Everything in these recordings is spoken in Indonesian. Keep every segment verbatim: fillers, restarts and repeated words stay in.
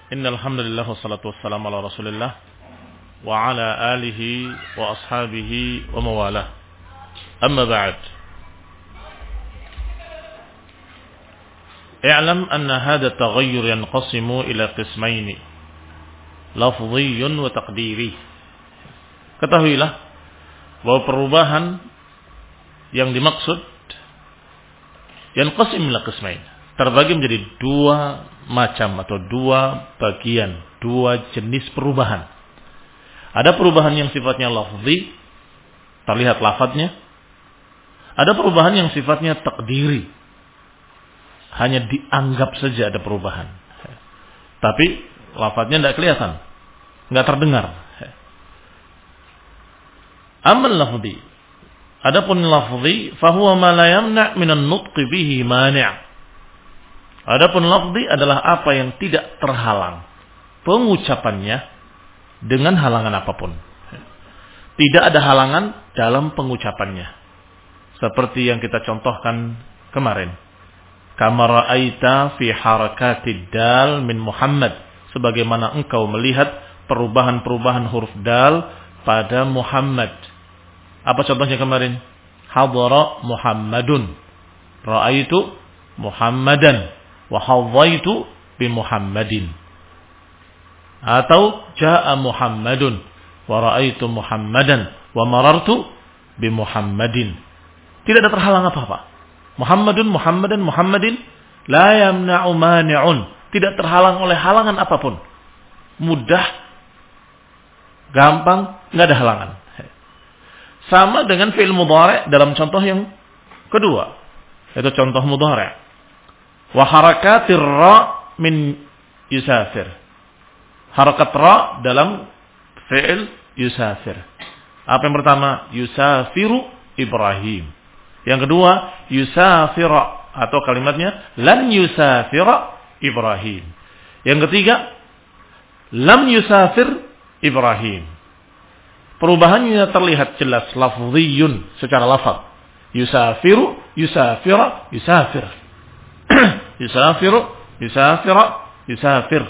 Innal hamdalillah wassalatu wassalamu ala Rasulillah wa ala alihi wa ashabihi wa mawalah. Amma ba'd. I'lam anna hadha at-taghayyur yanqasimu ila qismayn, lafdhiyyun wa taqdiri. Ketahuilah bahwa perubahan yang dimaksud yanqasim ila qismayn, terbagi menjadi dua macam atau dua bagian, dua jenis perubahan. Ada perubahan yang sifatnya lafzi, terlihat lafadznya. Ada perubahan yang sifatnya takdiri, hanya dianggap saja ada perubahan, tapi lafadznya tidak kelihatan, tidak terdengar. Amal lafzi, adapun lafzi, fahuwa ma la yamna' minan nutqi bihi mani'. Adapun lafzi adalah apa yang tidak terhalang pengucapannya dengan halangan apapun. Tidak ada halangan dalam pengucapannya. Seperti yang kita contohkan kemarin. Kama ra'aita fi harakatid dal min Muhammad. Sebagaimana engkau melihat perubahan-perubahan huruf dal pada Muhammad. Apa contohnya kemarin? Hadara Muhammadun. Ra'aitu Muhammadan. Wa hadzaitu bi Muhammadin. Atau jaa Muhammadun wa raaitu Muhammadan wa marartu bi Muhammadin. Tidak ada terhalang apa-apa. Muhammadun, Muhammadan, Muhammadin la yamna'u mani'un. Tidak terhalang oleh halangan apapun. Mudah, gampang, enggak ada halangan. Sama dengan fi'il mudhari' dalam contoh yang kedua. Itu contoh mudhari'. Wa harakatir ra min yusafir. Harakat ra dalam fi'il yusafir. Apa yang pertama? Yusafiru Ibrahim. Yang kedua, yusafira, atau kalimatnya lan yusafira Ibrahim. Yang ketiga, lam yusafir Ibrahim. Perubahannya terlihat jelas, lafziyun, secara lafaz. Yusafiru, yusafira, yusafir. Yusafiru, yusafira, yusafir.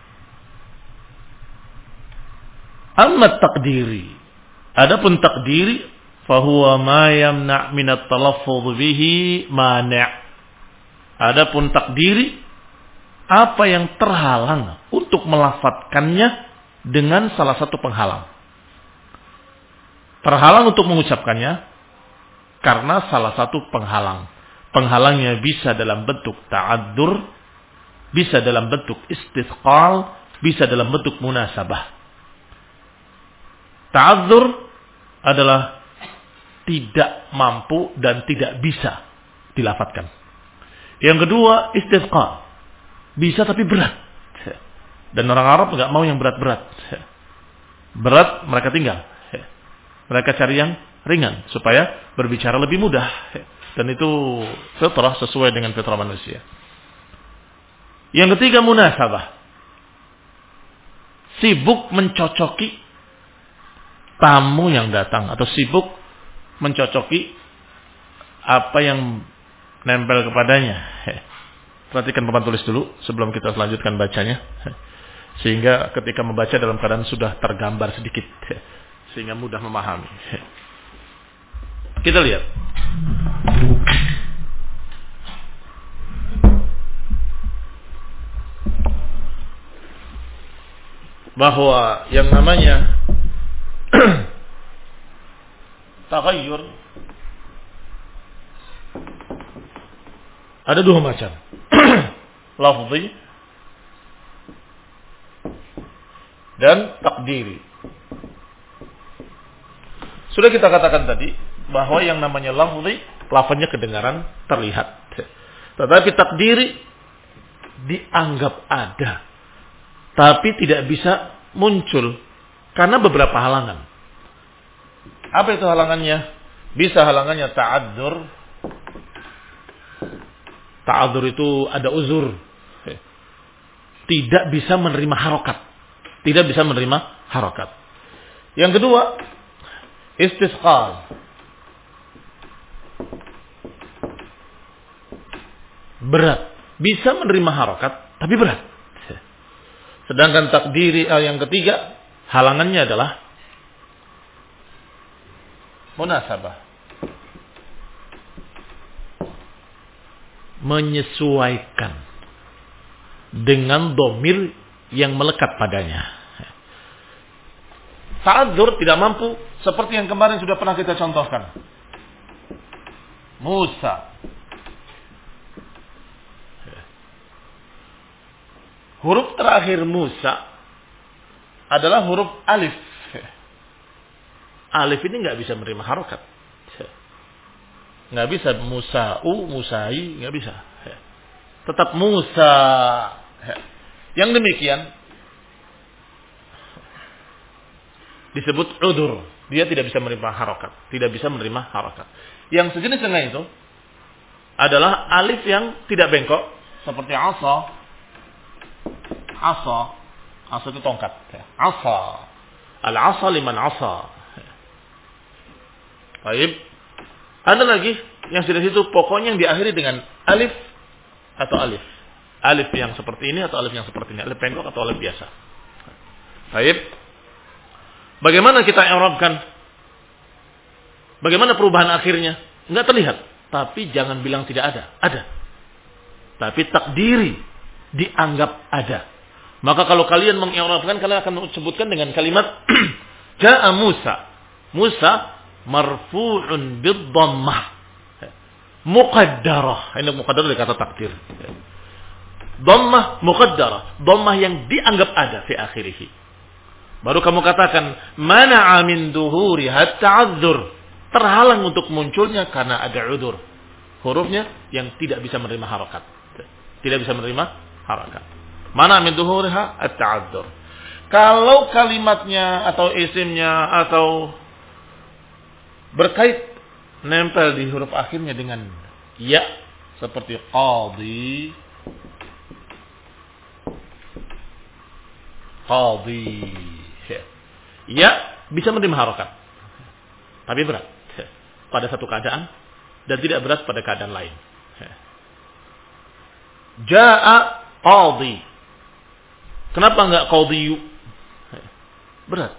Amma takdiri. Adapun takdiri, fahuwa ma yamna' minat talaffuz bihi mani'. Adapun takdiri, apa yang terhalang untuk melafadzkannya dengan salah satu penghalang. Terhalang untuk mengucapkannya karena salah satu penghalang. Penghalangnya bisa dalam bentuk ta'addur, bisa dalam bentuk istithqal, bisa dalam bentuk munasabah. Ta'addur adalah tidak mampu dan tidak bisa dilafadzkan. Yang kedua, istithqal. Bisa tapi berat. Dan orang Arab enggak mau yang berat-berat. Berat mereka tinggal. Mereka cari yang ringan supaya berbicara lebih mudah. Dan itu fitrah, sesuai dengan fitrah manusia. Yang ketiga, munasabah. Sibuk mencocoki tamu yang datang, atau sibuk mencocoki apa yang nempel kepadanya. Perhatikan papan tulis dulu sebelum kita selanjutkan bacanya, sehingga ketika membaca dalam keadaan sudah tergambar sedikit, sehingga mudah memahami. Kita lihat. Bahwa yang namanya taghayyur ada dua macam. Lafzi dan takdiri. Sudah kita katakan tadi bahwa yang namanya lafzi, lafaznya kedengaran, terlihat. Tetapi takdiri dianggap ada, tapi tidak bisa muncul karena beberapa halangan. Apa itu halangannya? Bisa halangannya ta'adzur. Ta'adzur itu ada uzur. Tidak bisa menerima harokat. Tidak bisa menerima harokat. Yang kedua, istisqal. Berat. Bisa menerima harokat, tapi berat. Sedangkan takdiri eh, yang ketiga, halangannya adalah munasabah. Menyesuaikan dengan domir yang melekat padanya. Ta'adzur tidak mampu seperti yang kemarin sudah pernah kita contohkan. Musa. Huruf terakhir Musa adalah huruf alif. Alif ini nggak bisa menerima harokat. Nggak bisa Musa'u, Musai, nggak bisa. Tetap Musa. Yang demikian disebut udur. Dia tidak bisa menerima harokat. Tidak bisa menerima harokat. Yang sejenis dengan itu adalah alif yang tidak bengkok. Seperti asa. Asa. Asa itu tongkat. Asa. Al-asa liman asa. Baik. Ada lagi yang sudah situ pokoknya yang diakhiri dengan alif atau alif. Alif yang seperti ini atau alif yang seperti ini. Alif bengkok atau alif biasa. Baik. Bagaimana kita i'rabkan? Bagaimana perubahan akhirnya? Enggak terlihat. Tapi jangan bilang tidak ada. Ada. Tapi takdiri dianggap ada. Maka kalau kalian mengi'rabkan, kalian akan sebutkan dengan kalimat Ja'a Musa. Musa marfu'un bid-dhammah. Muqaddarah. Ini muqaddarah dari kata takdir. Dhammah muqaddarah. Dhammah yang dianggap ada fi akhirih. Baru kamu katakan mana'a min duhuriha ta'adzur. Terhalang untuk munculnya karena ada udzur. Hurufnya yang tidak bisa menerima harakat. Tidak bisa menerima harakat. Mana'a min duhuriha at-ta'adzur. Kalau kalimatnya atau isimnya atau berkait nempel di huruf akhirnya dengan ya seperti qadi, qadi, ya bisa menerima harokat, tapi berat pada satu keadaan dan tidak berat pada keadaan lain. Jaa qadi, kenapa enggak qadiyu? Berat.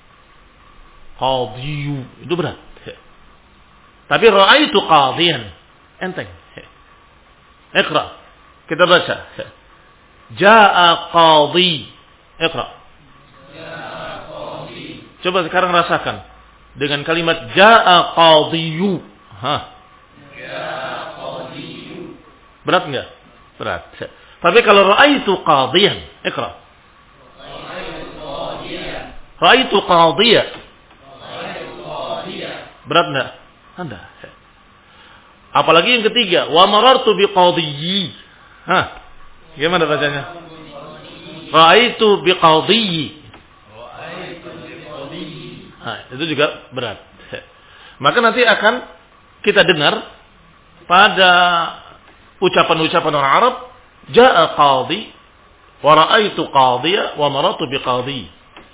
Qadiyu itu berat. Tapi ra'aitu qadiyan, enteng. Iqra. Kita baca. Jaa qadi. Iqra. Jaa qadi. Coba sekarang rasakan dengan kalimat jaa qadiyu. Ha. Jaa qadiyu. Berat enggak? Berat. Tapi kalau ra'aitu qadiyan, Iqra. Ra'aitu qadiyan. Ra'aitu qadiyan. Ra'aitu qadiyan. Berat enggak? Anda. Apalagi yang ketiga, wa marartu biqadiyyi. Hah. Gimana bacanya? Ra'aitu biqadiyyi. Ra'aitu biqadiyyi. Nah, itu juga berat. Maka nanti akan kita dengar pada ucapan-ucapan orang Arab, jaa qadi wa ra'aitu qadiyya wa marartu biqadiyyi.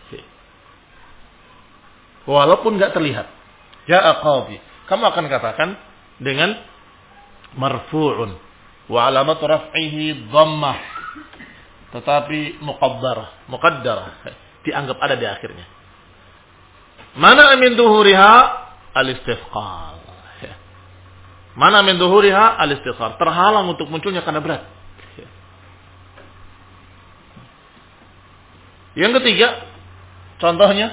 Walaupun enggak terlihat. Jaa qadi. Kamu akan katakan dengan marfu'un wa alamat raf'ihi dhammah, tetapi muqaddarah, muqaddarah dianggap ada di akhirnya. Mana min duhuriha al-istifqal. Mana min duhuriha al-istifqal, terhalang untuk munculnya karena berat. Yang ketiga, contohnya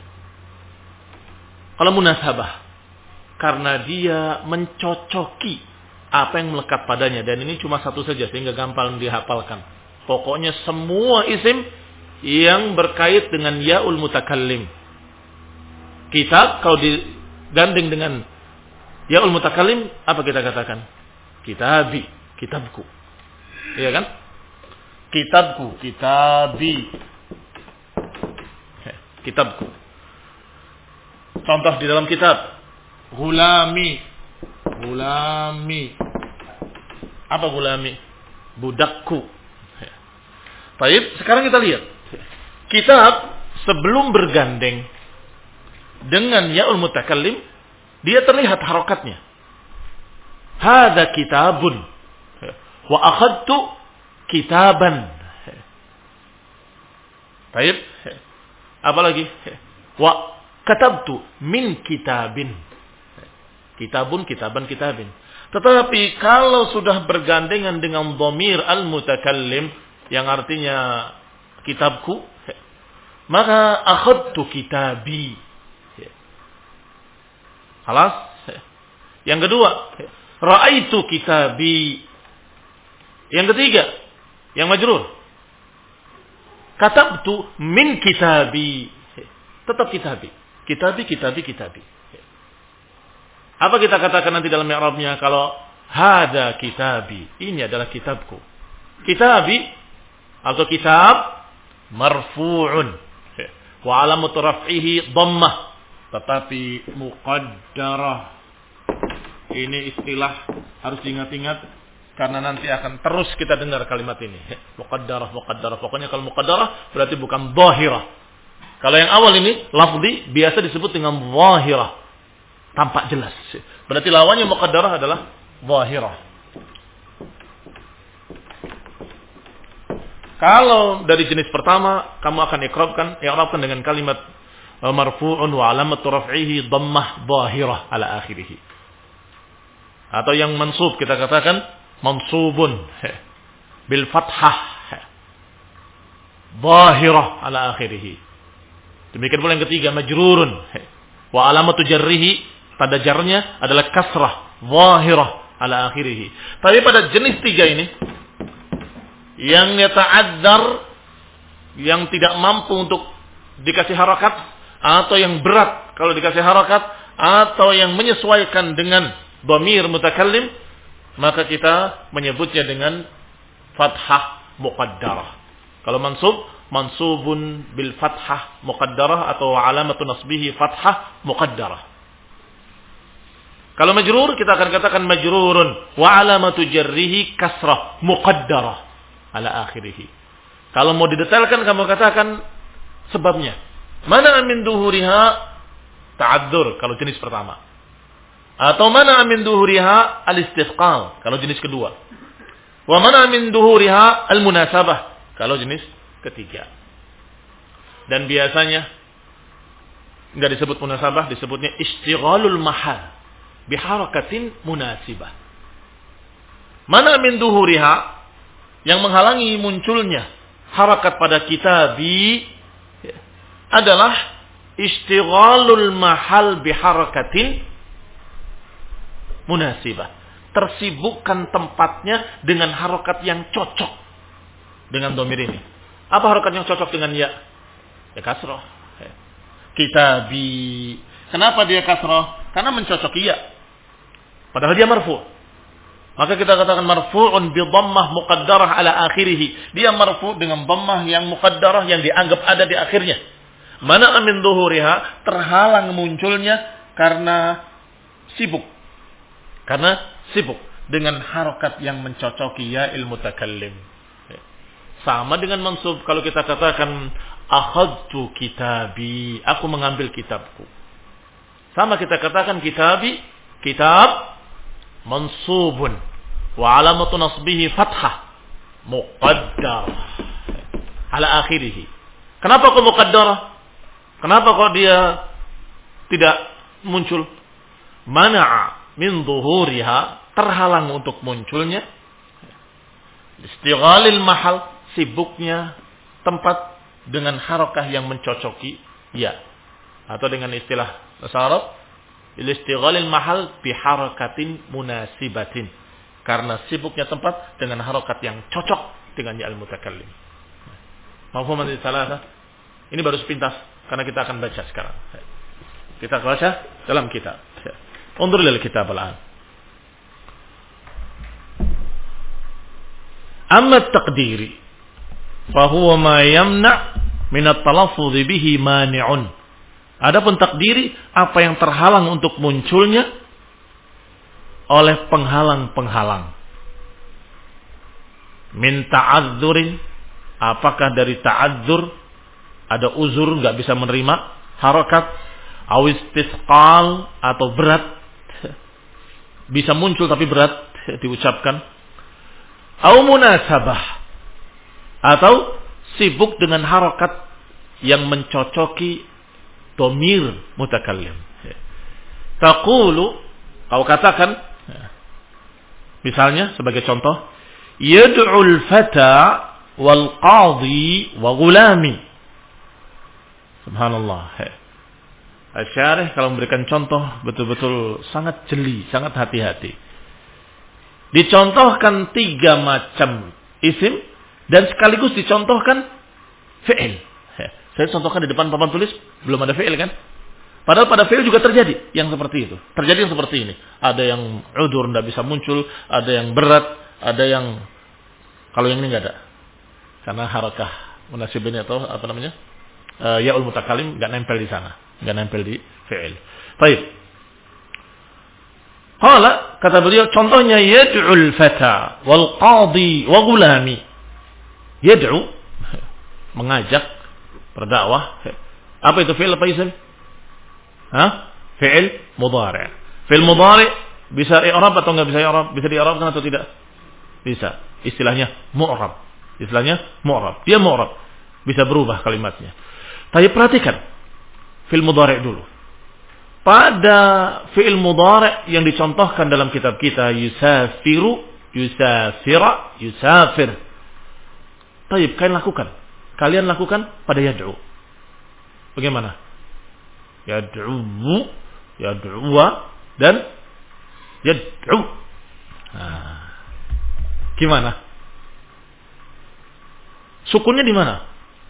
kalau munasabah, karena dia mencocoki apa yang melekat padanya. Dan ini cuma satu saja sehingga gampang dihafalkan. Pokoknya semua isim yang berkait dengan ya'ul mutakallim. Kitab kalau digandeng dengan ya'ul mutakallim, apa kita katakan? Kitabi, kitabku. Iya kan? Kitabku, kitabi. Kitabku. Contoh di dalam kitab. Gulami. Gulami. Apa gulami? Budakku. Baik, sekarang kita lihat. Kitab sebelum bergandeng dengan ya'ul mutakallim, dia terlihat harokatnya. Hada kitabun. Wa akhadtu kitaban. Baik. Apalagi? Wa katabtu min kitabin. Kitabun, kitaban, kitabin. Tetapi kalau sudah bergandengan dengan dhamir al-mutakallim yang artinya kitabku, maka akhadtu kitabi. Halas. Yang kedua, ra'aitu kitabi. Yang ketiga, yang majrur, katabtu min kitabi. Tetap kitabi. Kitabi, kitabi, kitabi. Apa kita katakan nanti dalam i'rabnya kalau hada kitabi, ini adalah kitabku. Kitabi atau kitab marfu'un wa alamatu raf'ihi dhammah, tetapi muqaddarah. Ini istilah harus diingat-ingat karena nanti akan terus kita dengar kalimat ini. Muqaddarah, muqaddarah. Pokoknya kalau muqaddarah berarti bukan dhahirah. Kalau yang awal ini lafzi biasa disebut dengan dhahirah. Tampak jelas. Berarti lawannya muqaddarah adalah zahirah. Kalau dari jenis pertama, kamu akan ikrabkan, i'rabkan dengan kalimat marfu'un wa alamatu raf'ihi dhammah zahirah ala akhirih. Atau yang mansub kita katakan mansubun bil fathah zahirah ala akhirih. Demikian pula yang ketiga majrurun wa alamatu jarrihi, pada jarnya adalah kasrah zahirah ala akhirih. Tapi pada jenis tiga ini yang yata'adzar, yang tidak mampu untuk dikasih harakat, atau yang berat kalau dikasih harakat, atau yang menyesuaikan dengan dhamir mutakallim, maka kita menyebutnya dengan fathah muqaddarah. Kalau mansub, mansubun bil fathah muqaddarah atau alamatu nasbihi fathah muqaddarah. Kalau majrur kita akan katakan majrurun wa alamatu jarrihi kasrah muqaddarah ala akhirih. Kalau mau didetailkan kamu katakan sebabnya. Mana min duhuriha ta'adzur kalau jenis pertama. Atau mana min duhuriha al-istisqal kalau jenis kedua. Wa mana min duhuriha al-munasabah kalau jenis ketiga. Dan biasanya enggak disebut munasabah, disebutnya istighalul mahal biharakatin munasibah. Mana min duhuriha yang menghalangi munculnya harakat pada kitabi adalah istighalul mahal biharakatin munasibah. Tersibukkan tempatnya dengan harakat yang cocok dengan dhamir ini. Apa harakat yang cocok dengan ya? Ya kasrah. Kitabi. Kenapa dia kasrah? Karena mencocoki ya. Padahal dia marfu'. Maka kita katakan marfu'un bi dhammah muqaddarah ala akhirih. Dia marfu' dengan dhammah yang muqaddarah yang dianggap ada di akhirnya. Mana min dhuhuriha, terhalang munculnya karena sibuk. Karena sibuk dengan harakat yang mencocoki ya il mutakallim. Sama dengan mansub kalau kita katakan akhadtu kitabi, aku mengambil kitabku. Sama kita katakan kitabi, kitab mansubun wa alamatu nasbihi fathah muqaddarah ala akhirih. Kenapa kok muqaddarah? Kenapa kok dia tidak muncul? Mana'a min dhuhuriha, terhalang untuk munculnya. Istighalil mahal, sibuknya tempat dengan harakah yang mencocoki ya. Atau dengan istilah bahasa Arab, istighalil mahal bi harakatin munasibatin. Karena sibuknya tempat dengan harakat yang cocok dengan ya al-mutakallim. Mafhum hadis salasa? Ini baru sepintas karena kita akan baca sekarang. Kita baca dalam kitab. Undur lil kitab al-an. Amma at-taqdiri fa huwa ma yamna' min at-talaffuz bihi mani'un. Adapun takdiri, apa yang terhalang untuk munculnya oleh penghalang-penghalang. Min ta'adzurin, apakah dari ta'adzur, ada uzur nggak bisa menerima harakat, awistisqal atau berat, bisa muncul tapi berat diucapkan, au munasabah, atau sibuk dengan harakat yang mencocoki domir mutakallim. Taqulu, kau katakan, misalnya sebagai contoh, yad'ul fata wal qadhi wa gulami. Subhanallah. Asy-syarih kalau memberikan contoh betul-betul sangat jeli, sangat hati-hati. Dicontohkan tiga macam isim dan sekaligus dicontohkan fi'il. Saya contohkan di depan papan tulis belum ada fi'il kan? Padahal pada fi'il juga terjadi yang seperti itu. Terjadi yang seperti ini. Ada yang udur tidak bisa muncul, ada yang berat, ada yang kalau yang ini nggak ada. Karena harakah munasibin atau apa namanya? Uh, ya'ul mutakalim nggak nempel di sana, nggak nempel di fi'il. Baik. Qala, kata beliau, contohnya yad'ul fata wal qadhi wa gulami. Yad'u, mengajak, berdakwah. Apa itu fi'il apa isim? Hah? Fi'il mudhari'. Fi'il mudhari' bisa i'rab atau enggak bisa i'rab? Bisa di-i'rabkan atau tidak? Bisa. Istilahnya mu'rab. Istilahnya mu'rab. Dia mu'rab. Bisa berubah kalimatnya. Tapi perhatikan fi'il mudhari' dulu. Pada fi'il mudhari' yang dicontohkan dalam kitab kita, yusafiru, yusafira, yusafir. Taib, kalian lakukan. Kalian lakukan pada yad'u. Bagaimana? Yad'u, yad'uwa, dan yad'u. Nah, gimana? Sukunnya di mana?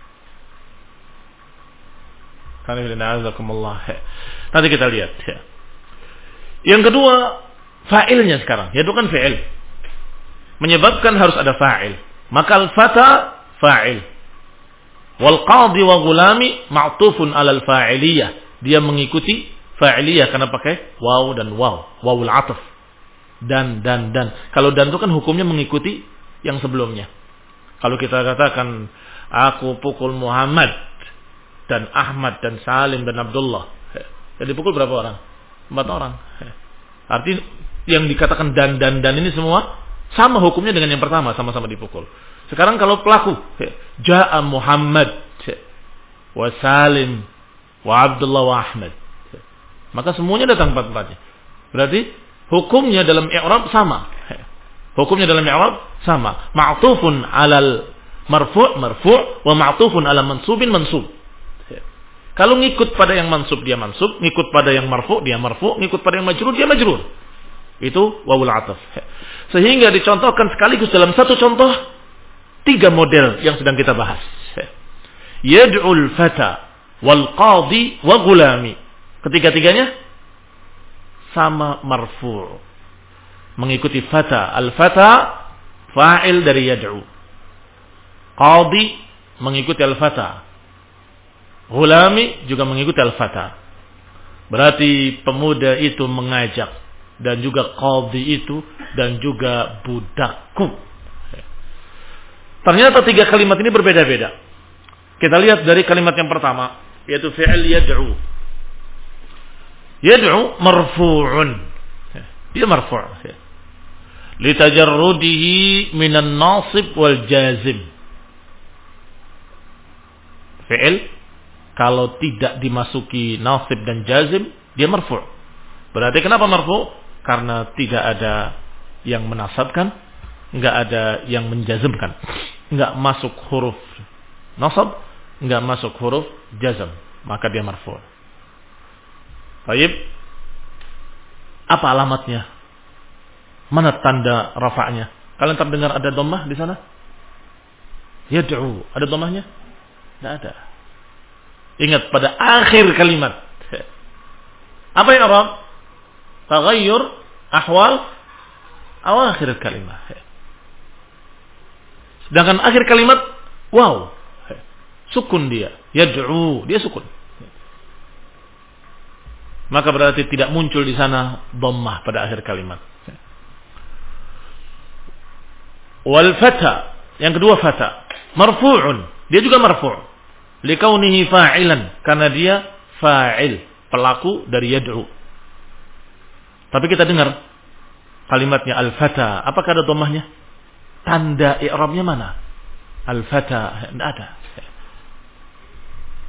Nanti kita lihat. Yang kedua, fa'ilnya sekarang. Yaitu kan fa'il. Menyebabkan harus ada fa'il. Maka al-fata fa'il. Wal qadhi wa gulami ma'tufun alal fa'iliyah. Dia mengikuti fa'iliyah karena pakai waw dan waw. Wawul ataf. Dan, dan, dan. Kalau dan itu kan hukumnya mengikuti yang sebelumnya. Kalau kita katakan, aku pukul Muhammad dan Ahmad dan Salim dan Abdullah. Jadi pukul berapa orang? Empat orang. Artinya yang dikatakan dan dan dan ini semua sama hukumnya dengan yang pertama, sama-sama dipukul. Sekarang kalau pelaku, Ja'a Muhammad wa Salim wa Abdullah wa Ahmad, maka semuanya datang empat-empatnya. Berarti hukumnya dalam i'rab sama. Hukumnya dalam i'rab sama. Ma'tufun alal marfu' marfu' wa ma'tufun ala mansubin mansub. Kalau ngikut pada yang mansub dia mansub, ngikut pada yang marfu dia marfu, ngikut pada yang majrur dia majrur. Itu wawul ataf. Sehingga dicontohkan sekaligus dalam satu contoh tiga model yang sedang kita bahas. Yad'ul fata wal qadhi wa gulami. Ketiga-tiganya sama marfu. Mengikuti fata. Al-fata fa'il dari yad'u. Qadhi mengikuti al-fata. Gulami juga mengikuti al-fata. Berarti pemuda itu mengajak. Dan juga qadhi itu. Dan juga budakku. Ternyata tiga kalimat ini berbeda-beda. Kita lihat dari kalimat yang pertama. Yaitu fi'il yad'u. Yad'u marfu'un. Dia marfu'. Litajarrudihi minan nasib wal jazim. Fi'il kalau tidak dimasuki nasib dan jazim, dia marfu'. Berarti kenapa marfu'? Karena tidak ada yang menasabkan, enggak ada yang menjazmkan. Enggak masuk huruf nasab, enggak masuk huruf jazm, maka dia marfu'. Baik. Apa alamatnya? Mana tanda rafa'nya? Kalian terdengar ada dhammah di sana? Yad'u, ada dhammahnya? Enggak ada. Ingat pada akhir kalimat. Apa yang Arab? Taghayyur ahwal awakhir kalimat. Sedangkan akhir kalimat wow. Sukun dia. Yad'u, dia sukun. Maka berarti tidak muncul di sana dhammah pada akhir kalimat. Wal fata, yang kedua fata, marfu'un. Dia juga marfu'. Likaunihi fa'ilan, karena dia fa'il, pelaku dari yad'u. Tapi kita dengar kalimatnya al-fata, apakah ada dhammahnya? Tanda i'rabnya mana? Al-fata, tidak ada.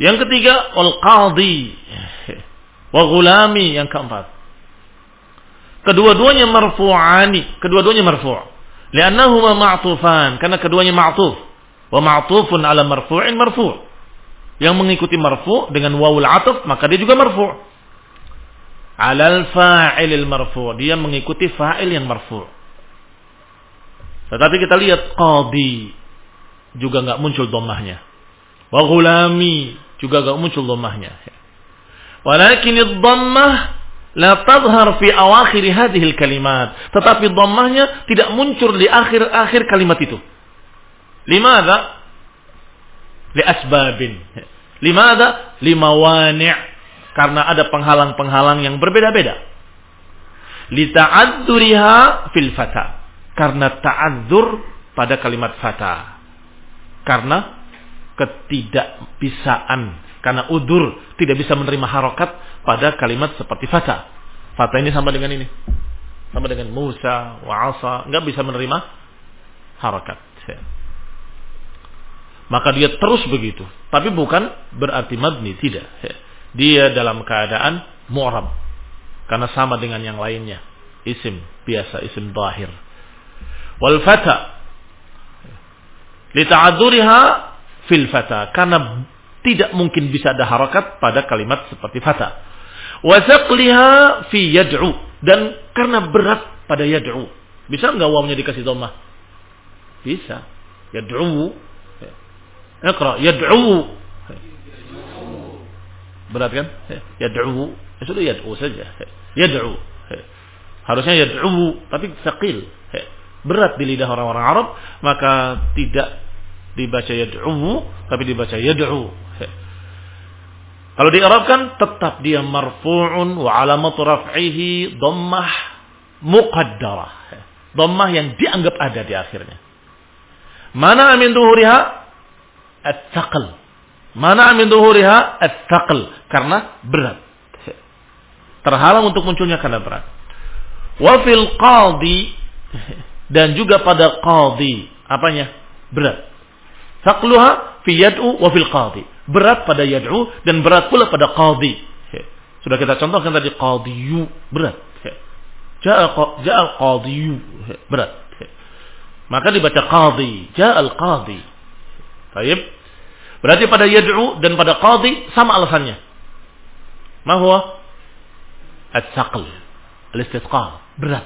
Yang ketiga, wal qadhi wa ghulami, yang keempat. Kedua-duanya marfu'ani, kedua-duanya marfu'. Li'annahuma ma'tufan, karena keduanya ma'tuf. Wa ma'tufun ala marfu'in marfu'. Yang mengikuti marfu' dengan wawul atuf, maka dia juga marfu'. Alal fa'ilil marfu', dia mengikuti fa'il yang marfu'. Tetapi kita lihat qadhi juga enggak muncul dhammahnya. Wa ghulami juga enggak muncul dhammahnya. Walakin ad-dhammah la tadhhar fi awakhir hadhihi al-kalimat. Tetapi dhammahnya tidak muncul di akhir-akhir kalimat itu. Limadha? Li asbabin. Limadha? Limawani'. Karena ada penghalang-penghalang yang berbeda-beda. Li ta'adzuriha fil fata. Karena ta'adzur pada kalimat fata. Karena ketidakbisaan. Karena udur tidak bisa menerima harokat pada kalimat seperti fata. Fata ini sama dengan ini. Sama dengan Musa, wa asa. Nggak bisa menerima harokat. Maka dia terus begitu. Tapi bukan berarti mabni. Tidak. Dia dalam keadaan mu'rab. Karena sama dengan yang lainnya. Isim biasa, isim zahir. Wal fata. Lita'adzuriha fil fata. Karena tidak mungkin bisa ada harakat pada kalimat seperti fata. Wa saqliha fi yad'u, dan karena berat pada yad'u. Bisa enggak wawnya dikasih dhammah? Bisa. Yad'u. Iqra yad'u. Berat kan? Yad'u. Ya sudah yad'u saja. Yad'u. Harusnya yad'u, tapi saqil. Berat di lidah orang-orang Arab, maka tidak dibaca yad'u, tapi dibaca yad'u. Kalau di'rabkan tetap dia marfu'un wa alamatu raf'ihi dhammah muqaddarah. Dhammah yang dianggap ada di akhirnya. Mana min dhuhuriha at-thaql. Mana min dhuhuriha at-thaql, karena berat. Terhalang untuk munculnya karena berat. Wa fil qadhi, dan juga pada qadhi, apanya? Berat. Thaqluha fi yad'u wa fil qadhi. Berat pada yad'u dan berat pula pada qadhi. Sudah kita contohkan tadi qadhiyu, berat. Ja'a ja'a qadhiyu, berat. Maka dibaca qadhi, ja'al qadhi. Baik. Berarti pada yad'u dan pada qadhi sama alasannya. Ma huwa? At-thaql, al-istithqal, berat.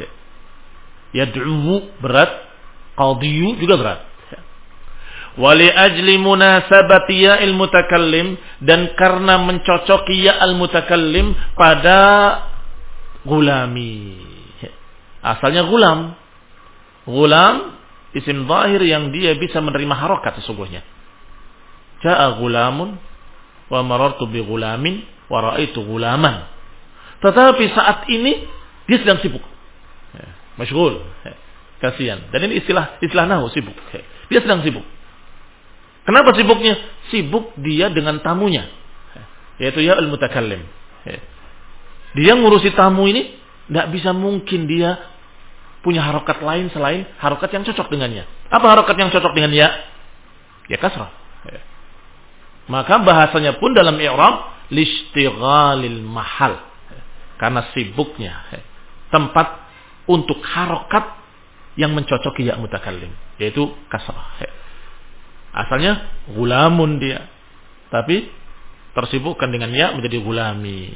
Yad'u berat, qadhiyu juga berat. Wali ajli munasabati ya'il mutakallim, dan karena mencocoki ya'al mutakallim pada gulami. Asalnya gulam. Gulam isim zahir yang dia bisa menerima harokat sesungguhnya. Ja'a gulamun wa marartu bi gulamin wa ra'aitu gulaman. Tetapi saat ini dia sedang sibuk. Masyghul. Kasihan. Dan ini istilah istilah nahwu, sibuk. Dia sedang sibuk. Kenapa sibuknya? Sibuk dia dengan tamunya, yaitu ya al-mutakallim. Dia ngurusi tamu ini, tidak bisa mungkin dia punya harokat lain selain harokat yang cocok dengannya. Apa harokat yang cocok dengan ya? Ya kasrah. Maka bahasanya pun dalam i'rab lishtighalil mahal, karena sibuknya tempat untuk harokat yang mencocoki ya mutakallim, yaitu kasrah. Asalnya gulamun dia, tapi tersibukkan dengan ya menjadi gulami.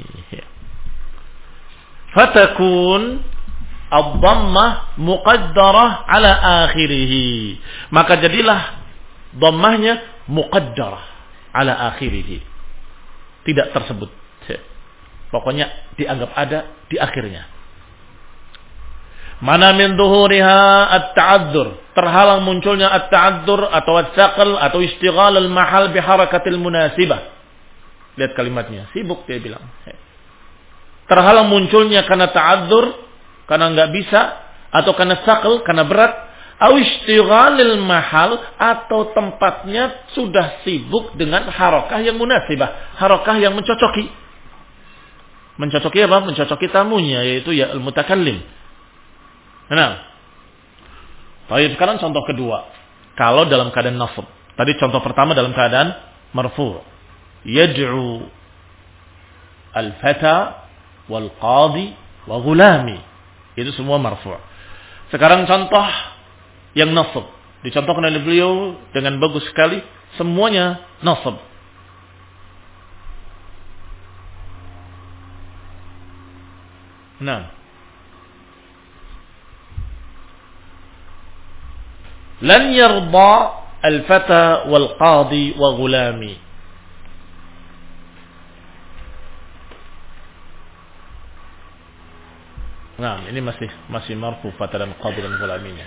Fatakun ad-dhammah muqaddarah ala akhirih. Maka jadilah dhammahnya muqaddarah ala akhirih. Tidak tersebut. Pokoknya dianggap ada di akhirnya. Mana min dhuhuriha at-ta'addur, terhalang munculnya at-ta'addur atau at-thaql atau istighal al-mahal bi harakatil munasibah. Lihat kalimatnya, sibuk dia bilang. Terhalang munculnya karena ta'addur, karena enggak bisa, atau karena thaql, karena berat, atau istighalil mahal, atau tempatnya sudah sibuk dengan harakah yang munasibah, harakah yang mencocoki. Mencocoki apa? Mencocoki tamunya, yaitu ya al-mutakallim. Nah, baik, sekarang contoh kedua. Kalau dalam keadaan nasab. Tadi contoh pertama dalam keadaan marfu'. yad'u al-fata wal qadi wa ghulami. Itu semua marfu'. Sekarang contoh yang nasab. Dicontohkan oleh beliau dengan bagus sekali. Semuanya nasab. Nah. Lan yarda al-fata wal qadi wa ghulami. Nah, ini masih masih marfu fata dan qadi dan ghulaminya.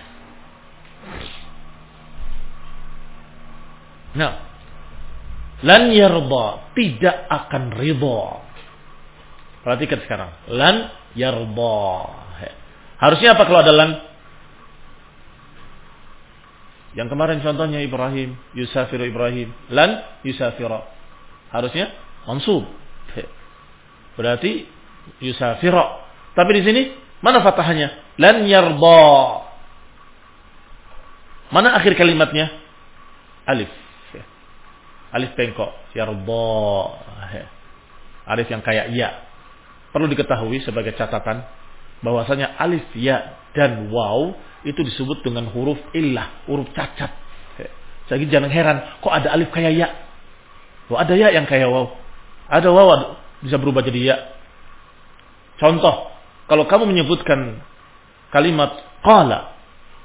Nah, lan yarda, tidak akan ridha. Perhatikan sekarang, lan yarda. Harusnya apa kalau ada lan? Yang kemarin contohnya Ibrahim, yusafiru Ibrahim, lan yusafira. Harusnya mansub. Berarti yusafira. Tapi di sini mana fathahnya? Lan yarda. Mana akhir kalimatnya? Alif. Alif bengkok. Yarda. Alif yang kayak ya. Perlu diketahui sebagai catatan bahwasanya alif, ya dan waw itu disebut dengan huruf illah, huruf cacat. Jadi jangan heran, kok ada alif kayak ya? Kok ada ya yang kayak waw? Ada waw bisa berubah jadi ya. Contoh, kalau kamu menyebutkan kalimat qala,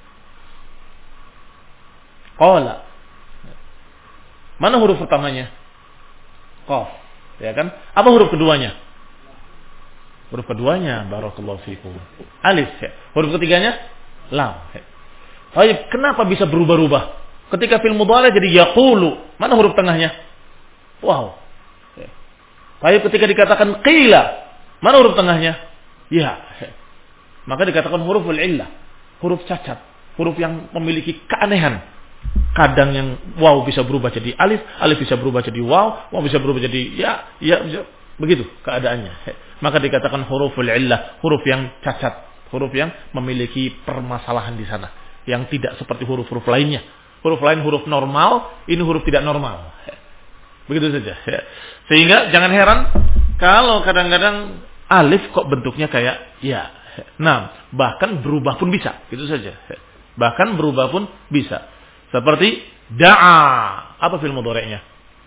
qala, mana huruf pertamanya? Qaf, ya kan? Apa huruf keduanya? Huruf keduanya, barakallahu fikum, alif. Huruf ketiganya, lam. Baik, kenapa bisa berubah-ubah? Ketika fil mudhari jadi yaqulu, mana huruf tengahnya? Wow. Baik, ketika dikatakan qila, mana huruf tengahnya? Ya. Maka dikatakan huruful illah, huruf cacat, huruf yang memiliki keanehan. Kadang yang waw bisa berubah jadi alif, alif bisa berubah jadi waw, waw bisa berubah jadi ya, ya bisa. Begitu keadaannya. Maka dikatakan huruful illah, huruf yang cacat, huruf yang memiliki permasalahan di sana, yang tidak seperti huruf-huruf lainnya. Huruf lain huruf normal, ini huruf tidak normal. Begitu saja. Sehingga jangan heran kalau kadang-kadang alif kok bentuknya kayak ya. Nah, bahkan berubah pun bisa, gitu saja. Bahkan berubah pun bisa. Seperti da'a. Apa fi'il mudhari'nya?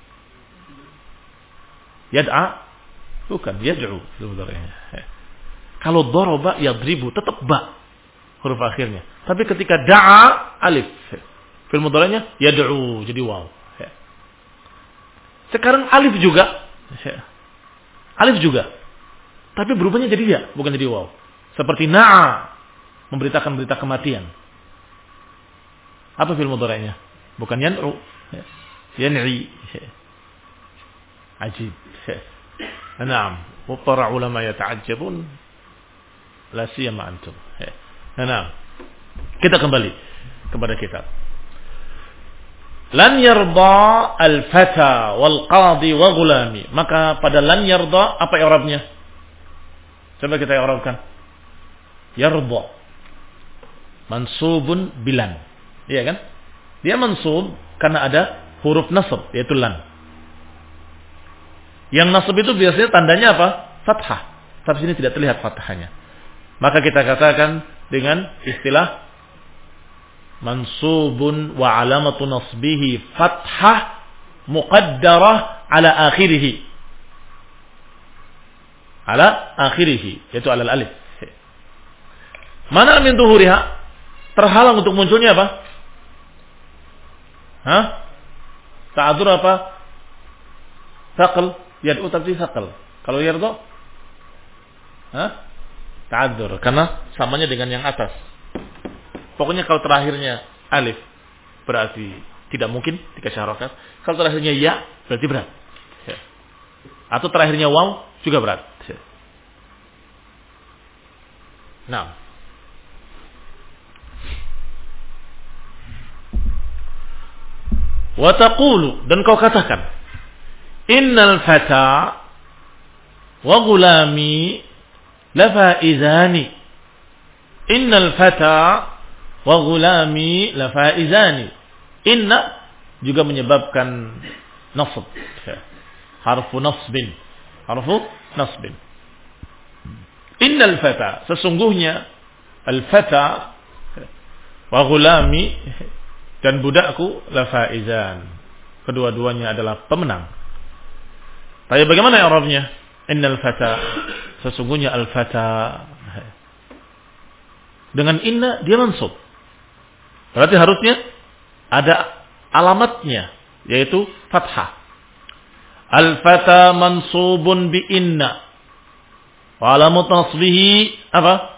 Yad'a? Bukan, yad'u fi'il mudhari'nya. Kalau daraba yadribu tetap ba huruf akhirnya. Tapi ketika da'a alif. Fi'il mudhari'nya yad'u jadi waw. Sekarang alif juga. Alif juga. Tapi berubahnya jadi ya, bukan jadi waw. Seperti na'a, memberitakan berita kematian. Apa fi'il mudhari'nya? Bukan yan'u. Yan'i. Ajib. Naam, wa para ulama yata'ajjabun la siyama antum. Naam. Kita kembali kepada kitab. Lan yarda al-fata wal qadi wa ghulami. Maka pada lan yarda apa i'rabnya? Coba kita i'rabkan. Yarda mansubun bilan. Iya kan? Dia mansub karena ada huruf nasab yaitu lan. Yang nasab itu biasanya tandanya apa? Fathah. Tapi sini tidak terlihat fathahnya. Maka kita katakan dengan istilah mansubun wa alamatu nasbihi fathah muqaddarah ala akhirih. Ala akhirih, yaitu ala alif. Mana min zuhuriha? Terhalang untuk munculnya apa? Hah? Ta'adzur apa? Thaqal, yad'u tapi thaqal. Kalau yarda? Hah? Ta'adzur, karena samanya dengan yang atas. Pokoknya kalau terakhirnya alif berarti tidak mungkin dikasih harokat. Kalau terakhirnya ya berarti berat. Atau terakhirnya waw juga berat. Nah, wa taqulu, dan kau katakan, innal fata wa gulami la faizani. Innal fata wa gulami la faizani. Inna juga menyebabkan nasab. harfu nasbin. Harfu nasbin. Innal fata, sesungguhnya al-fata wa ghulami dan budakku la faizan. Kedua-duanya adalah pemenang. Tapi bagaimana i'rabnya? Innal fata, sesungguhnya al-fata. Dengan inna dia mansub. Berarti harusnya ada alamatnya, yaitu fathah. Al-fata mansubun bi inna. Wa alamat nasbihi apa?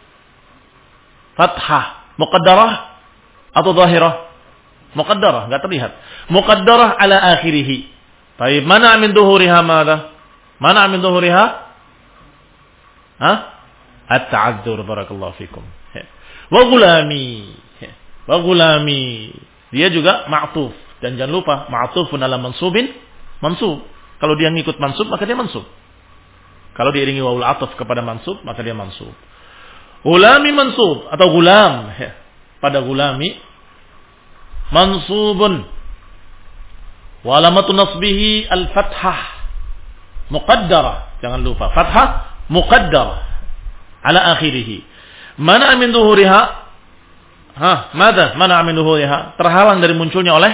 Fathah. Muqaddarah atau zahirah? Muqaddarah, enggak terlihat. Muqaddarah ala akhirih. Baik, mana min dhuhuriha madza? Mana min dhuhuriha? Hah? At-ta'adzur, barakallahu fikum. Wa ghulami. Wa ghulami. Dia juga ma'tuf, dan jangan lupa ma'tufun ala mansubin mansub. Kalau dia ngikut mansub maka dia mansub. Kalau diiringi wawul ataf kepada mansub maka dia mansub. Ghulami mansub atau gulam, pada gulami mansubun wa alamatu nasbihi al-fathah muqaddarah, jangan lupa fathah muqaddarah ala akhirih. Mana min dhuhuriha? Hah, mada? Mana min dhuhuriha? Terhalang dari munculnya oleh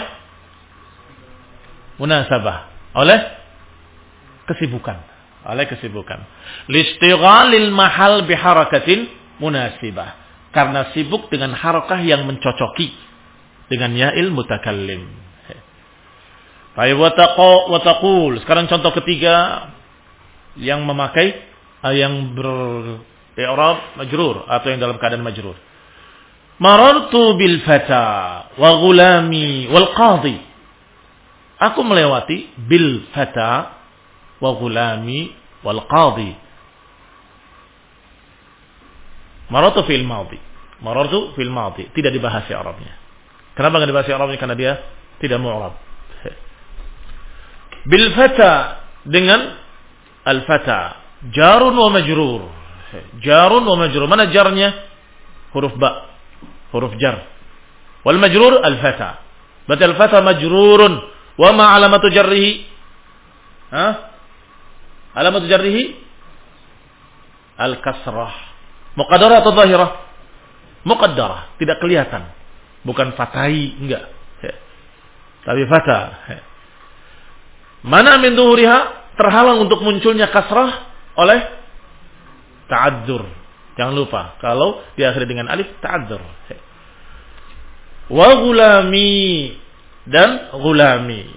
munasabah, oleh kesibukan, oleh kesibukan. Listighalil mahal biharakatin munasibah, karena sibuk dengan harakah yang mencocoki dengan ya'il mutakallim. Baik, wa taqul. Sekarang contoh ketiga yang memakai yang ber-i'rab majrur atau yang dalam keadaan majrur. Marartu bil fata wa ghulami wal qadhi. Aku melewati bil fata wa ghulami wal qadhi. Marartu fil madhi. Marartu fil madhi, tidak dibahas i'rabnya. Kenapa enggak dibahas i'rabnya? Karena dia tidak mu'rab. Bil fata, dengan al fata, jarun wa majrur. Jarun wa majrur. Mana jarnya? Huruf ba, huruf jar. Wal majrur al fata. Berarti al fata majrurun. Wa ma alamatu jarrihi? Hah? Alamatu jarrihi al kasrah. Muqaddarah atau zahirah? Muqaddarah, tidak kelihatan. Bukan fatai, enggak. Tapi fata. Mana min dhuhuriha? Terhalang untuk munculnya kasrah oleh ta'adzur. Jangan lupa, kalau diakhiri dengan alif, ta'adzur. Wa ghulami, dan ghulami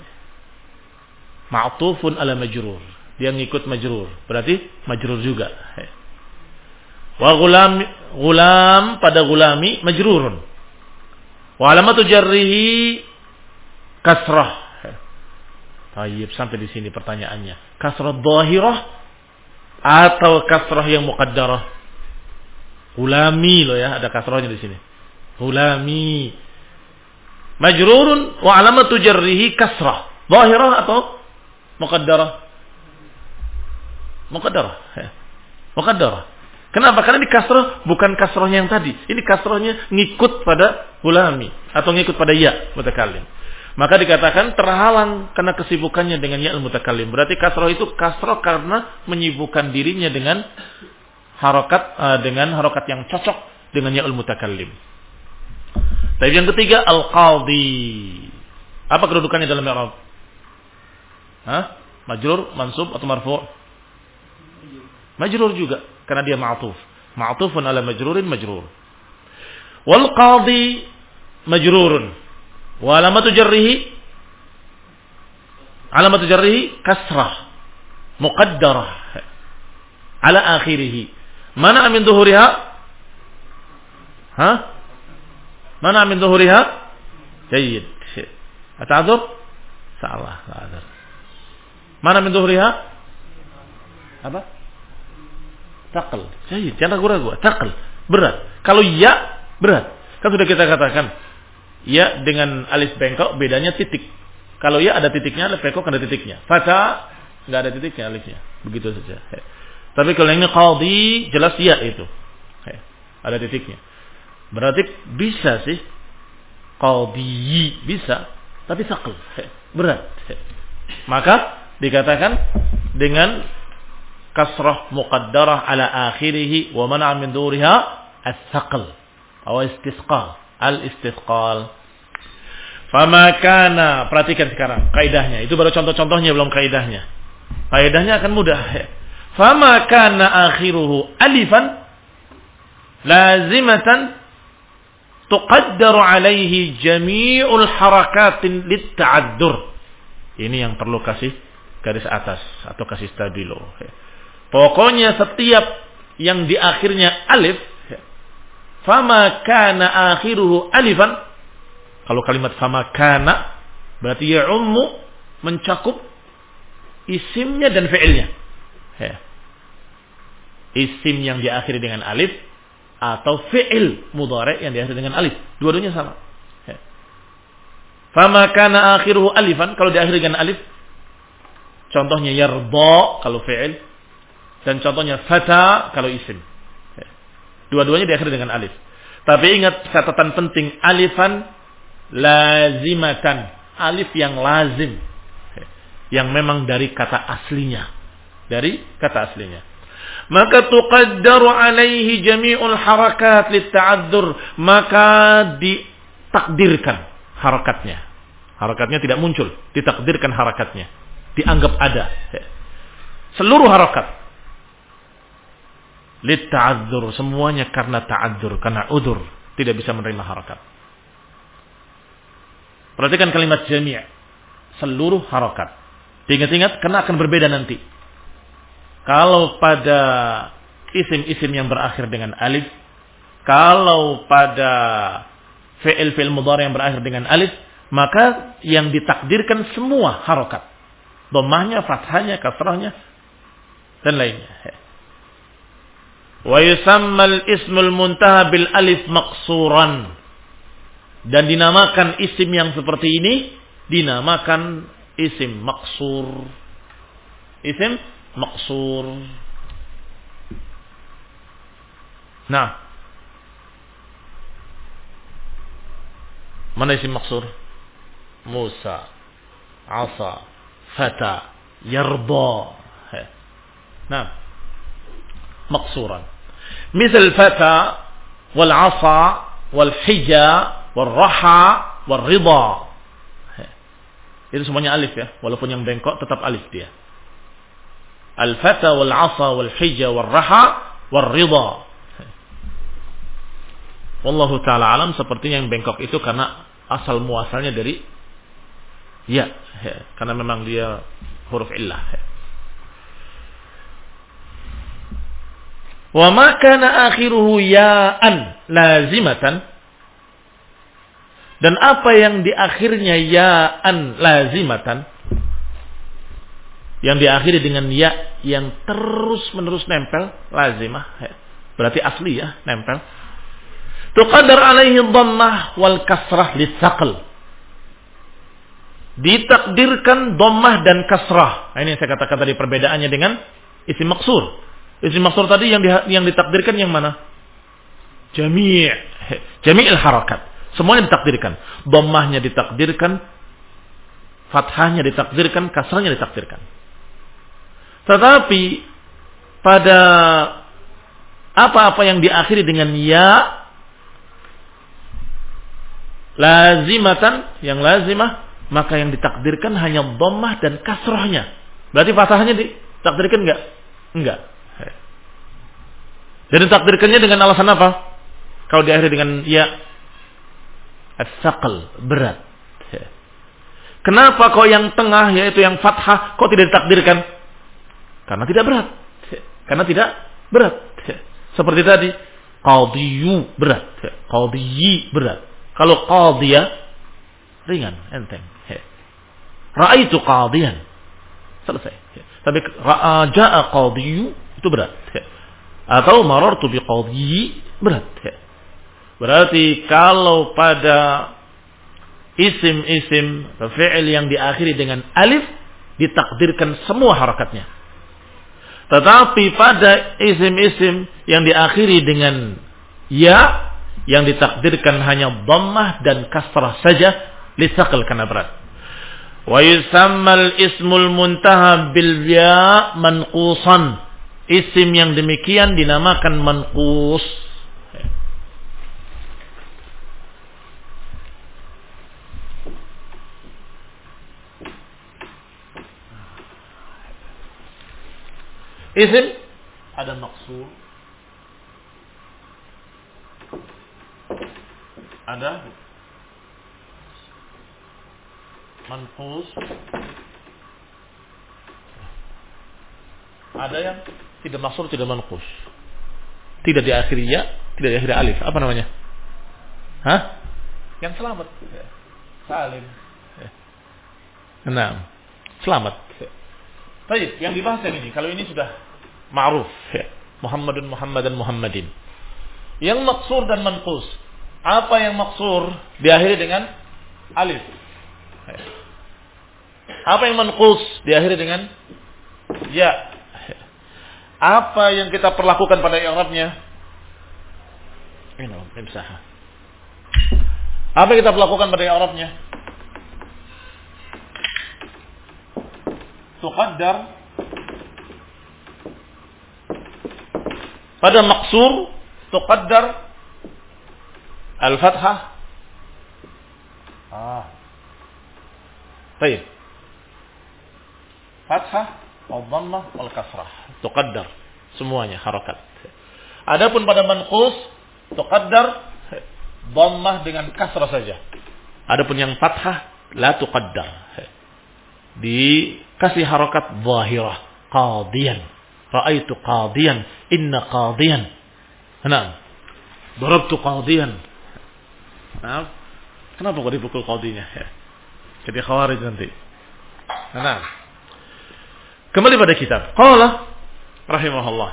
ma'tufun ala majrur. Dia ngikut majrur, berarti majrur juga. Wa ghulam, ghulam pada ghulami majrurun. Wa alamatu jarrihi kasrah. Tayyib, sampai di sini pertanyaannya. Kasrah dhahirah atau kasrah yang muqaddarah? Ghulami loh ya, ada kasrahnya di sini. Ghulami majrurun wa alamatu jarrihi kasrah. Dhahirah atau muqaddarah? Muqaddarah. Muqaddarah. Kenapa? Karena di kasrah bukan kasrahnya yang tadi. Ini kasrahnya ngikut pada ghulami atau ngikut pada ya mutakallim. Maka dikatakan terhalang karena kesibukannya dengan ya mutakallim. Berarti kasrah itu kasrah karena menyibukkan dirinya dengan harokat uh, dengan harokat yang cocok dengan ya mutakallim. Tapi yang ketiga al-qadhi. Apa kedudukannya dalam i'rab? Hah? Majrur, mansub atau marfu'? Majrur juga karena dia ma'tuf. Ma'tufun ala majrurin majrur. Wal qadhi majrurun. Wa alamatu jarrihi alamatu jarrihi kasrah muqaddarah ala akhirih. Mana min dhuhuriha? Hah? Mana min dhuhuriha? Jayyid. Ata'adzur? Salah, ta'adzur. Mana min dhuhuriha? Apa? Taqal. Jayyid, jangan ragu-ragu. Taqal, berat. Kalau ya, berat. Kan sudah kita katakan ya dengan alif bengkok bedanya titik. Kalau ya ada titiknya, alif bengkok ada titiknya. Fata enggak ada titiknya alifnya. Begitu saja. Tapi kalau ini qadhi jelas ya itu. Ada titiknya. Berarti bisa sih qadhi bisa, tapi saqal. Berat. Maka dikatakan dengan kasrah muqaddarah ala akhirih wa mana' min dhuriha as-saqal atau istisqal, al-istisqal. Fama kana, perhatikan sekarang kaidahnya. Itu baru contoh-contohnya, belum kaidahnya. Kaidahnya akan mudah. Fama kana akhiruhu alifan lazimatan tuqaddaru alaihi jami'ul harakatin litta'addur. Ini yang perlu kasih garis atas atau kasih stabilo. Pokoknya setiap yang di akhirnya alif, fama kana akhiruhu alifan. Kalau kalimat fama kana berarti ya ummu, mencakup isimnya dan fi'ilnya. Isim yang diakhiri dengan alif atau fi'il mudhari' yang diakhiri dengan alif, dua-duanya sama. Fama kana akhiruhu alifan, kalau diakhiri dengan alif, contohnya yarda kalau fi'il, dan contohnya fata kalau isim. Dua-duanya diakhiri dengan alif. Tapi ingat catatan penting, alifan lazimatan, alif yang lazim, yang memang dari kata aslinya, dari kata aslinya. Maka tuqaddaru alaihi jami'ul harakat litta'adzur, maka ditakdirkan harakatnya. Harakatnya tidak muncul, ditakdirkan harakatnya, dianggap ada. Seluruh harakat litta'adzur, semuanya karena ta'adzur, karena udzur, tidak bisa menerima harakat. Perhatikan kalimat jami', seluruh harakat. Ingat-ingat, karena akan berbeda nanti. Kalau pada isim-isim yang berakhir dengan alif, kalau pada fi'il-fi'il mudhari' yang berakhir dengan alif, maka yang ditakdirkan semua harakat. Dhammahnya, fathahnya, kasrahnya, dan lainnya. Wa yusammal ismul muntaha bil alif maqsuran. Dan dinamakan isim yang seperti ini dinamakan isim maqsur. Isim maqsur. Nah, mana isim maqsur? Musa, Asa, Fata, Yarda. Nah, maqsuran. Misal Fata wal Asa wal Hija wal Raha wal Ridha. Itu semuanya alif ya, walaupun yang bengkok tetap alif dia. Al-Fata wal Asa wal Hija wal Raha wal Ridha. Wallahu ta'ala alam, sepertinya yang bengkok itu karena asal muasalnya dari ya, ya, karena memang dia huruf illah. Ya. Wa ma kana akhiruhu ya'an lazimatan, dan apa yang di akhirnya ya'an lazimatan, yang diakhiri dengan ya yang terus-menerus nempel, lazimah, ya. Berarti asli ya, nempel. Tuqaddar alaihi dhammah wal kasrah lisaql. Ditakdirkan dhammah dan kasrah. Nah, ini yang saya katakan tadi perbedaannya dengan isim maksur. Isim maksur tadi yang di, yang ditakdirkan yang mana? Jami' jami'il harakat. Semuanya ditakdirkan. Dhammahnya ditakdirkan, fathahnya ditakdirkan, kasrahnya ditakdirkan. Tetapi pada apa-apa yang diakhiri dengan ya lazimatan, yang lazimah, maka yang ditakdirkan hanya dhammah dan kasrahnya. Berarti fathahnya ditakdirkan enggak? Enggak. Dan ditakdirkannya dengan alasan apa? Kalau diakhiri dengan ya, as-saqal, berat. Kenapa kok yang tengah, yaitu yang fathah, kok tidak ditakdirkan? Karena tidak berat. Karena tidak berat. Seperti tadi, qadhiyu berat, qadhiyi berat. Kalau qadhiya ringan, enteng. Ra'aitu qadhiyan, selesai. Tapi ra'a ja'a qadhiyu itu berat. Atau marartu bi qadhiyi berat. Berarti kalau pada isim-isim fi'il yang diakhiri dengan alif ditakdirkan semua harakatnya. Tetapi pada isim-isim yang diakhiri dengan ya, yang ditakdirkan hanya dhammah dan kasrah saja, lisaqal, karena berat. Wa yusammal ismul muntaha bil ya manqusan. Isim yang demikian dinamakan manqus. Isim ada maksur, ada manqus, ada yang tidak maksur, tidak manqus, tidak diakhiri ya, tidak diakhiri alif. Apa namanya? Hah? Yang selamat, salim. Enam, selamat. Baik, yang dibahas yang ini, kalau ini sudah ma'ruf, ya. Muhammadun Muhammadan Muhammadin. Yang maksur dan manqus. Apa yang maksur diakhiri dengan alif? Apa yang manqus diakhiri dengan ya? Apa yang kita perlakukan pada i'rabnya? Ini imsahah. Apa yang kita perlakukan pada i'rabnya? Tuqaddar pada maksur, tuqaddar al-fathah. Ah. Baik. Fathah, al-dhammah, al-kasrah. Tuqaddar semuanya harakat. Adapun pada manqus, tuqaddar dhammah dengan kasrah saja. Adapun yang fathah la tuqaddar. Dikasih harakat zahirah. Qadiyan. Ra'aitu qadiyan. Inna qadiyan. Nah. Darabtu qadiyan. Nah. Kenapa kok dipukul qadinya? Jadi khawarij nanti. Nah. Kembali pada kitab. Qala rahimahullah.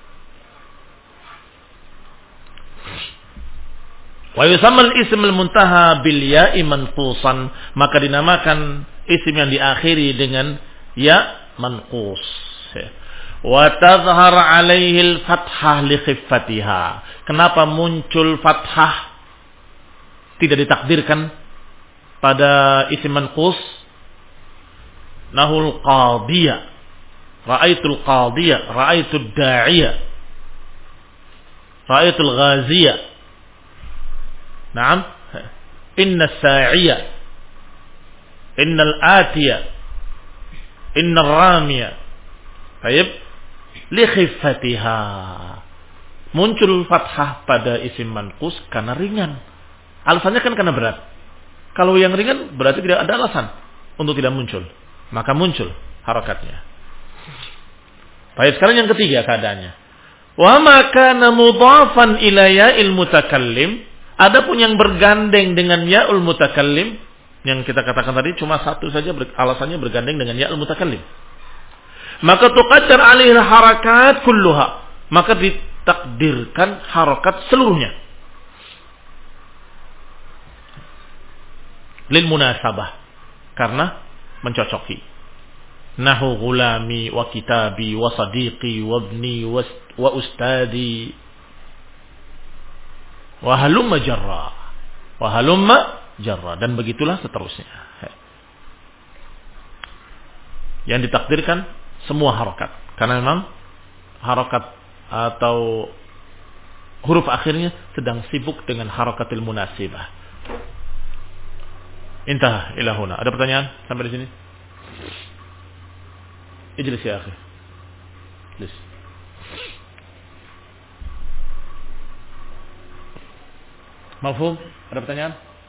Wa yusammal ism al-muntaha bil ya'i manqusan, maka dinamakan isim yang diakhiri dengan ya manqus. Wa tadhhar 'alaihi al-fathah li khiffatiha. Kenapa muncul fathah? Tidak ditakdirkan pada isim manqus. Nahul qadiyah. Ra'aitul qadiyah, ra'aitud da'iyah. Ra'aitul ghaziyah. Naam. Inna sa'iyah. Innal atiyah. Innal ramiyah. Baik. Li khiffatiha. Muncul fathah pada isim manqus karena ringan. Alasannya kan karena berat. Kalau yang ringan berarti tidak ada alasan untuk tidak muncul. Maka muncul harakatnya. Baik, sekarang yang ketiga keadaannya. Wa ma kana mudhafan ila ya'il mutakallim. Adapun yang bergandeng dengan ya'ul mutakallim, yang kita katakan tadi cuma satu saja alasannya bergandeng dengan ya'ul mutakallim. Maka tuqaddar alaihi harakat kulluha. Maka ditakdirkan harakat seluruhnya. Lil munasabah. Karena mencocoki. Nahu gulami wa kitabi wa sadiqi wa ibni wa ustadi wa halumma jarra wa halumma jarra, dan begitulah seterusnya. Yang ditakdirkan semua harakat, karena memang harakat atau huruf akhirnya sedang sibuk dengan harakatil munasibah. Intah ila huna. Ada pertanyaan sampai di sini? Ijlis ya akhi. Ijlis. Mafhum? Ada pertanyaan?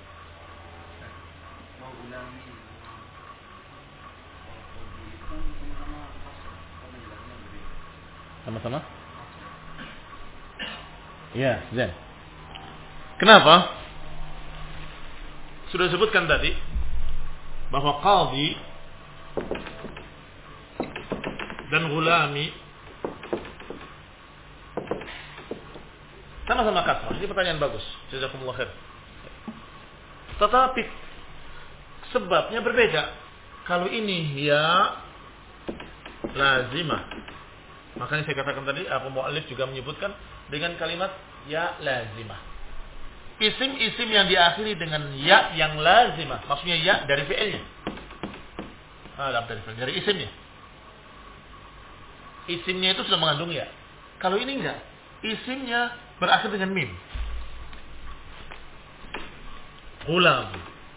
Sama-sama? Iya, Zen. Kenapa? Sudah sebutkan tadi bahwa qadhi dan gulami sama-sama kasrah. Ini pertanyaan bagus. Jazakumullah khair. Tetapi sebabnya berbeda. Kalau ini ya lazimah, makanya saya katakan tadi, Abu Mu'allif juga menyebutkan dengan kalimat ya lazimah. Isim-isim yang diakhiri dengan ya yang lazimah, maksudnya ya dari fi'ilnya. Ah, lam dari fi'il, dari isimnya. Isimnya itu sudah mengandung ya. Kalau ini enggak, isimnya berakhir dengan mim. Gulam.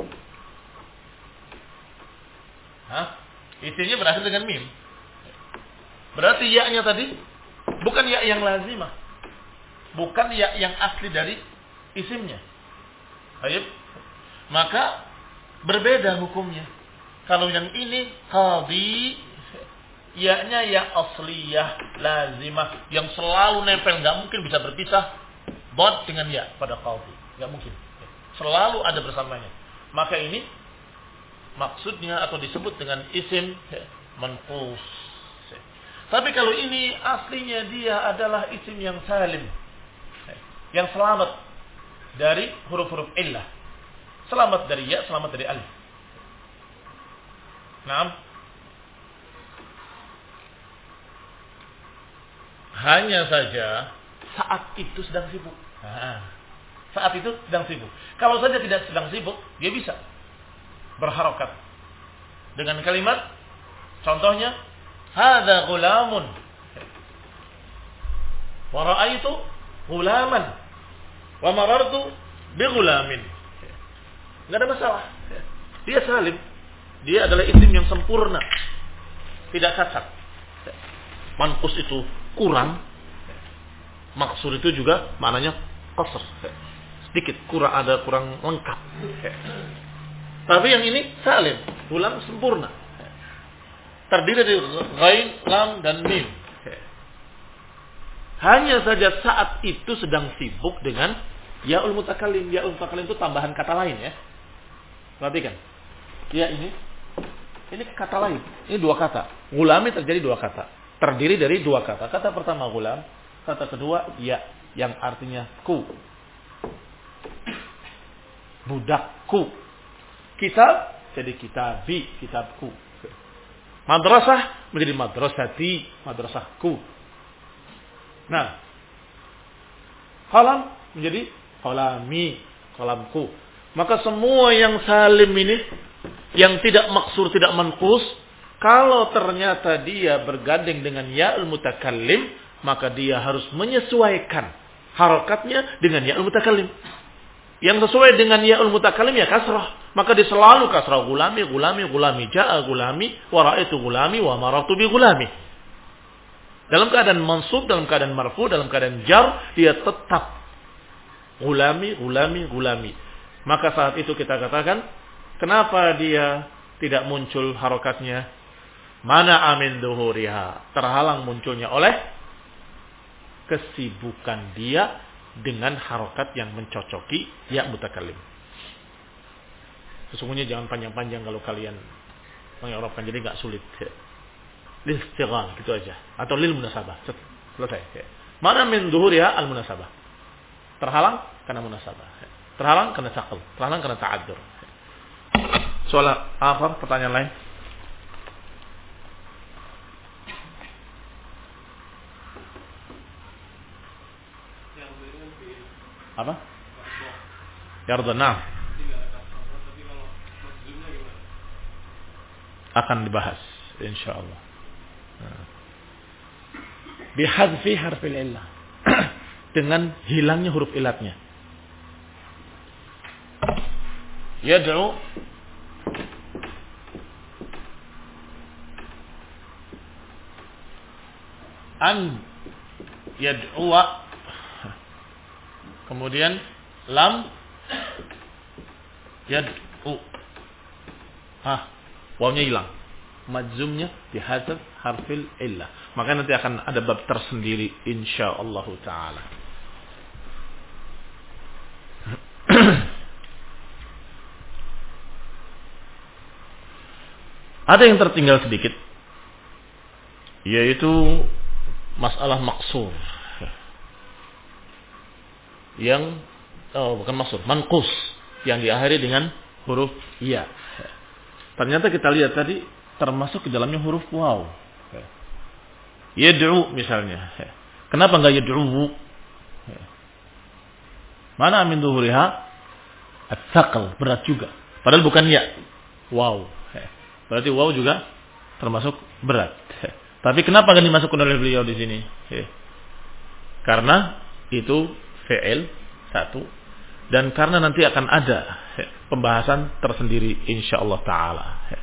Hah? Isimnya berakhir dengan mim. Berarti ya-nya tadi bukan ya yang lazimah. Bukan ya yang asli dari isimnya. Baik. Maka berbeda hukumnya. Kalau yang ini qadhi, ya-nya ya asliyah, lazimah, yang selalu nempel, nggak mungkin bisa berpisah. Dot dengan ya pada qadhi, nggak mungkin. Selalu ada bersamanya. Maka ini maksudnya atau disebut dengan isim manqus. Tapi kalau ini aslinya dia adalah isim yang salim, yang selamat dari huruf-huruf illah, selamat dari ya, selamat dari alif. Naam. Hanya saja saat itu sedang sibuk. Nah, saat itu sedang sibuk. Kalau saja tidak sedang sibuk, dia bisa berharokat dengan kalimat, contohnya, hadza ghulamun, wa ra'aitu ghulaman, wa marartu bi ghulamin. Enggak ada masalah. Dia salim. Dia adalah isim yang sempurna, tidak cacat. Manqus itu kurang, maksur itu juga maknanya qasr, sedikit kurang, ada kurang lengkap. Tapi yang ini salim, ulang sempurna, terdiri dari ghain, lam dan mim. Hanya saja saat itu sedang sibuk dengan ya'ul mutakallim. Ya'ul mutakallim itu tambahan kata lain ya. Perhatikan. Ya ini, ini kata lain. Ini dua kata. Gulami terjadi dua kata. Terdiri dari dua kata. Kata pertama gulam, kata kedua ya, yang artinya ku. Budakku. Kitab jadi kitabi, kitabku. Madrasah menjadi madrasati, madrasahku. Nah, qalam menjadi qalami, qalamku. Maka semua yang salim ini, yang tidak maksur, tidak manqus, kalau ternyata dia bergandeng dengan ya'ul mutakallim, maka dia harus menyesuaikan harakatnya dengan ya'ul mutakallim. Yang sesuai dengan ya'ul mutakallim ya kasrah. Maka dia selalu kasrah, gulami, gulami, gulami, ja'a gulami, wa ra'aitu gulami, wa marartu bi gulami. Dalam keadaan mansub, dalam keadaan marfu, dalam keadaan jar, dia tetap gulami, gulami, gulami. Maka saat itu kita katakan, kenapa dia tidak muncul harokatnya? Mana amin duhuriha, terhalang munculnya oleh kesibukan dia dengan harokat yang mencocoki ya mutakallim. Sesungguhnya jangan panjang-panjang kalau kalian mengeropkan, jadi nggak sulit. Lil istighal gitu aja, atau lil munasabah, selesai. Mana min duhuriha al munasabah, terhalang karena munasabah, terhalang karena saqal, terhalang karena ta'addur. Soal apa? Pertanyaan lain? Apa? Yarda, nah. Akan dibahas insyaallah. Bihadfi harfil illah, dengan hilangnya huruf ilatnya. Yad'u an yad'uwa, kemudian lam yad'u, ah wawnya hilang, majzumnya dihadzaf harfil illah. Maka nanti akan ada bab tersendiri insyaallah taala. Ada yang tertinggal sedikit, yaitu masalah maksur. Yang oh bukan maksur, manqus, yang diakhiri dengan huruf ya. Ternyata kita lihat tadi termasuk ke dalamnya huruf waw. Yad'u misalnya. Kenapa enggak yad'u? Mana min dhuhuriha? At-thaqal, berat juga. Padahal bukan ya. Wow. Berarti waw juga termasuk berat. Tapi kenapa kan dimasukkan oleh beliau di sini? Karena itu fi'il satu, dan karena nanti akan ada pembahasan tersendiri insyaallah taala.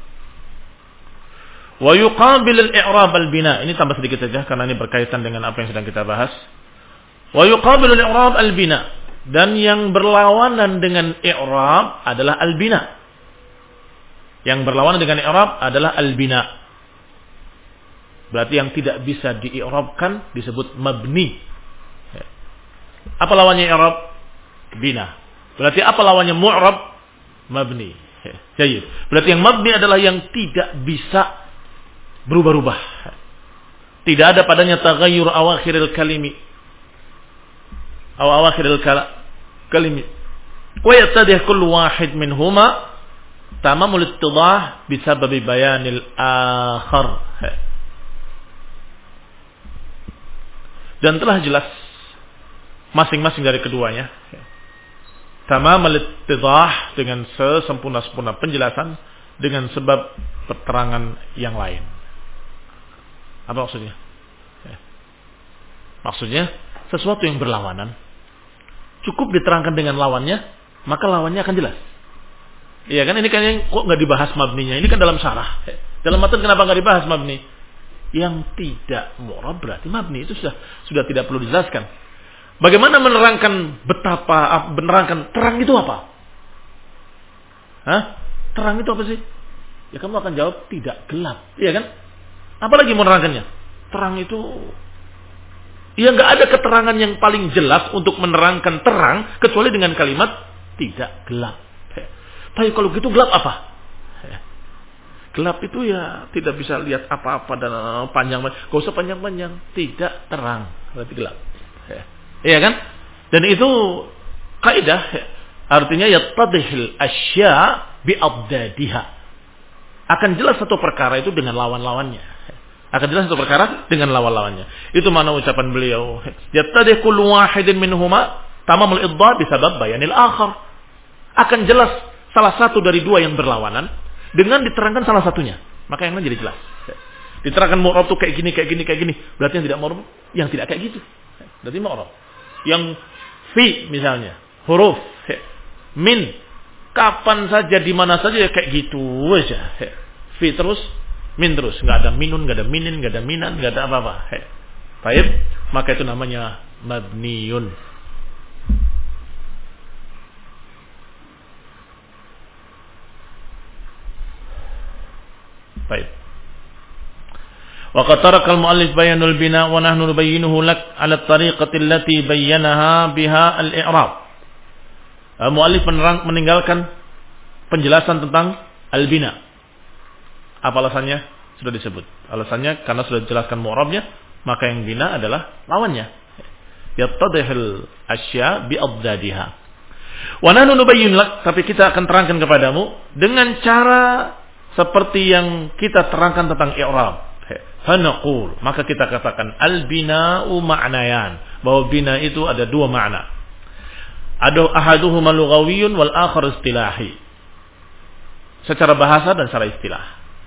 Wa yuqabil al-i'rab al-bina. Ini tambah sedikit saja karena ini berkaitan dengan apa yang sedang kita bahas. Wa yuqabil al-i'rab al-bina, dan yang berlawanan dengan i'rab adalah al-bina. Yang berlawanan dengan i'rab adalah al-bina. Berarti yang tidak bisa di-i'rabkan disebut mabni. Apa lawannya i'rab? Bina. Berarti apa lawannya mu'rab? Mabni. Jadi, berarti yang mabni adalah yang tidak bisa berubah-ubah. Tidak ada padanya taghayyur awakhiril kalimi. Aw awakhiril kalimi. Wa yatadih kullu wahid minhuma tamamul ittidah bisababi bayanil akhar. Dan telah jelas masing-masing dari keduanya tamamul ittidah dengan sesempurna-sempurna penjelasan dengan sebab keterangan yang lain. Apa maksudnya? Maksudnya sesuatu yang berlawanan cukup diterangkan dengan lawannya, maka lawannya akan jelas. Iya kan, ini kan yang kok nggak dibahas mabninya, ini kan dalam syarah. Dalam matan kenapa nggak dibahas mabni? Yang tidak mu'rab berarti mabni, itu sudah sudah tidak perlu dijelaskan. Bagaimana menerangkan betapa menerangkan terang itu apa? Hah? Terang itu apa sih? Ya kamu akan jawab tidak gelap, iya kan? Apalagi menerangkannya? Terang itu, ya nggak ada keterangan yang paling jelas untuk menerangkan terang kecuali dengan kalimat tidak gelap. Tapi kalau gitu gelap apa? Gelap itu ya tidak bisa lihat apa-apa dan panjang, gak usah panjang-panjang, tidak terang, berarti gelap. Iya kan? Dan itu kaidah, artinya yattadihil asya bi'abdadiha. Akan jelas satu perkara itu dengan lawan-lawannya. Akan jelas satu perkara dengan lawan-lawannya. Itu mana ucapan beliau. Yattadih kullu wahidin minhuma tamamul iddah bisabab bayanil akhar. Akan jelas salah satu dari dua yang berlawanan dengan diterangkan salah satunya. Maka yang lain jadi jelas. Diterangkan mu'rab itu kayak gini, kayak gini, kayak gini. Berarti yang tidak mu'rab, yang tidak kayak gitu. Berarti mu'rab. Yang fi misalnya, huruf min, kapan saja, di mana saja ya kayak gitu aja. Fi terus, min terus, nggak ada minun, nggak ada minin, nggak ada minan, nggak ada apa-apa. Baik, maka itu namanya mabniyun. Baik. Wa qad taraka al-mu'allif bayanul bina wa nahnu nubayyinuhu lak 'ala at-tariqati allati bayyanaha biha al-i'rab. Mu'allif meninggalkan penjelasan tentang al-bina. Apa alasannya? Sudah disebut. Alasannya karena sudah dijelaskan mu'rabnya, maka yang bina adalah lawannya. Yattadihul asya bi'abdadiha. Wa nahnu nubayyin lak, tapi kita akan terangkan kepadamu dengan cara seperti yang kita terangkan tentang i'rab. Fanaqul, maka kita katakan al-bina'u ma'nayan, bahwa bina itu ada dua makna. Ada ahaduhuma lughawiyyun wal akhar istilahi. Secara bahasa dan secara istilah.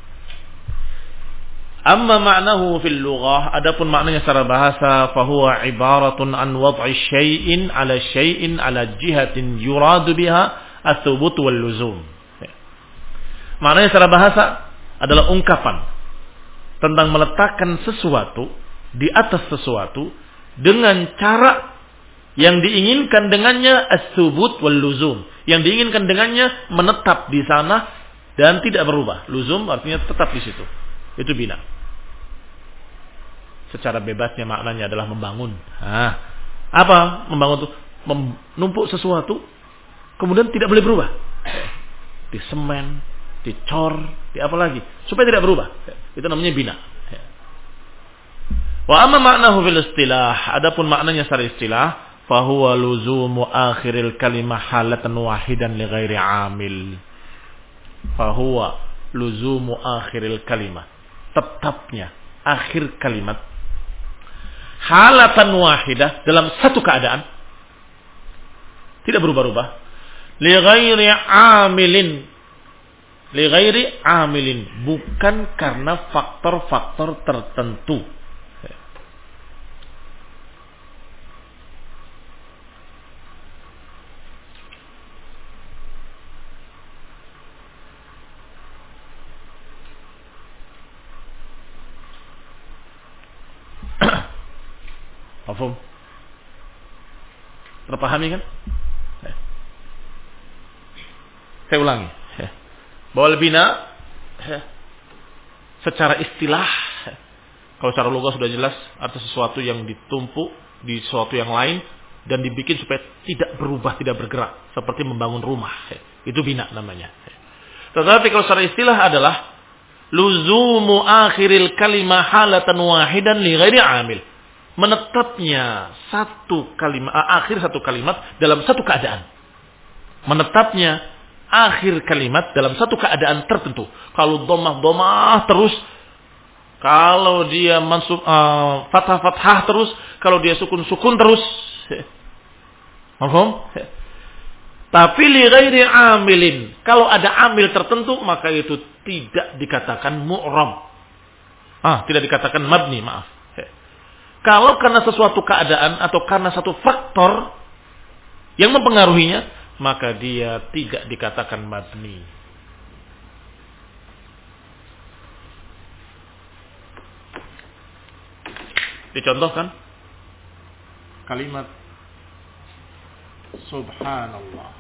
Amma ma'nahu fil lughah, adapun maknanya secara bahasa, fahuwa ibaratun an wad'i syai'in ala syai'in ala jihatin yuradu biha ats-tsubut wal luzum. Maknanya secara bahasa adalah ungkapan tentang meletakkan sesuatu di atas sesuatu dengan cara yang diinginkan dengannya as-tsubut wal luzum. Yang diinginkan dengannya menetap di sana dan tidak berubah. Luzum artinya tetap di situ. Itu bina. Secara bebasnya maknanya adalah membangun. Nah, apa membangun itu? Menumpuk sesuatu kemudian tidak boleh berubah. Di semen, dicor, di apa lagi supaya tidak berubah. Itu namanya bina. Wa amma ma'nahu fil istilah, adapun maknanya secara istilah, fa huwa luzumu akhiril kalimah halatan wahidan li ghairi amil. Fa huwa luzumu akhiril kalimah, tetapnya akhir kalimat halatan wahidah, dalam satu keadaan tidak berubah-ubah, li ghairi amilin, li ghairi amilin, bukan karena faktor-faktor tertentu. Paham? Terpahami kan? Saya ulangi. Bahwa bina secara istilah, kalau secara logika sudah jelas, arti sesuatu yang ditumpuk di sesuatu yang lain dan dibikin supaya tidak berubah, tidak bergerak, seperti membangun rumah. Itu bina namanya. Tetapi kalau secara istilah adalah luzumu akhiril kalimah halatan wahidan li ghairi amil. Menetapnya satu kalimat, akhir satu kalimat dalam satu keadaan. Menetapnya akhir kalimat dalam satu keadaan tertentu. Kalau domah-domah terus, kalau dia mansub uh, fathah-fathah terus, kalau dia sukun-sukun terus. Paham? Tapi li ghairi amilin, kalau ada amil tertentu maka itu tidak dikatakan mu'rab. Ah, tidak dikatakan mabni, maaf. Kalau karena sesuatu keadaan atau karena satu faktor yang mempengaruhinya, maka dia tidak dikatakan mabni. Dicontohkan kalimat subhanallah.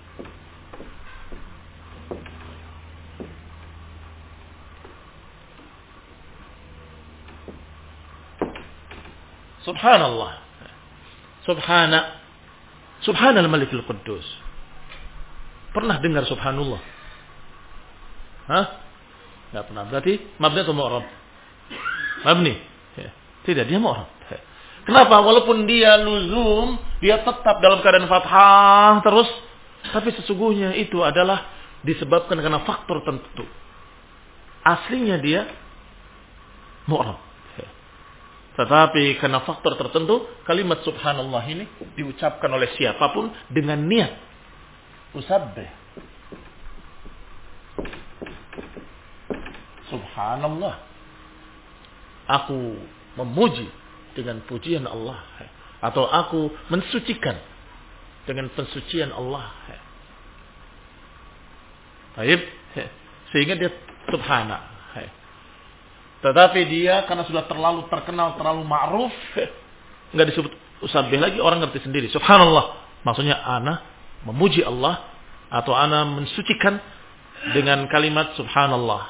Subhanallah. Subhana. Subhanal Malikul Quddus. Pernah dengar subhanallah? Hah? Enggak pernah. Berarti mabni atau mu'rab? Mabni. Tidak, dia mu'rab. Kenapa? Walaupun dia luzum, dia tetap dalam keadaan fathah terus, tapi sesungguhnya itu adalah disebabkan karena faktor tertentu. Aslinya dia mu'rab. Tetapi karena faktor tertentu, kalimat subhanallah ini diucapkan oleh siapapun dengan niat usabbih. Subhanallah. Aku memuji dengan pujian Allah. Atau aku mensucikan dengan pensucian Allah. Baik. Sehingga dia subhana. Tetapi dia karena sudah terlalu terkenal, terlalu ma'ruf, enggak disebut usabbih lagi, orang ngerti sendiri. Subhanallah. Maksudnya ana memuji Allah atau ana mensucikan dengan kalimat subhanallah.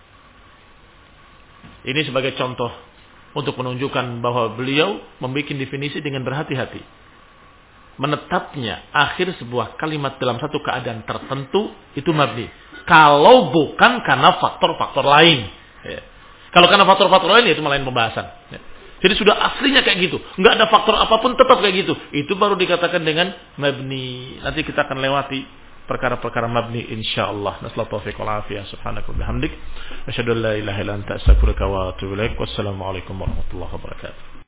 Ini sebagai contoh untuk menunjukkan bahwa beliau membuat definisi dengan berhati-hati. Menetapnya akhir sebuah kalimat dalam satu keadaan tertentu itu mabni. Kalau bukan karena faktor-faktor lain. Kalau karena faktor-faktor lain itu malah pembahasan. Jadi sudah aslinya kayak gitu. Enggak ada faktor apapun tetap kayak gitu. Itu baru dikatakan dengan mabni. Nanti kita akan lewati perkara-perkara mabni insyaallah. Nasallahu taufiq wal afiyah. Subhanaka wa bihamdik. Asyhadu an la ilaha illa anta astaghfiruka wa atubu ilaik. Wassalamualaikum warahmatullahi wabarakatuh.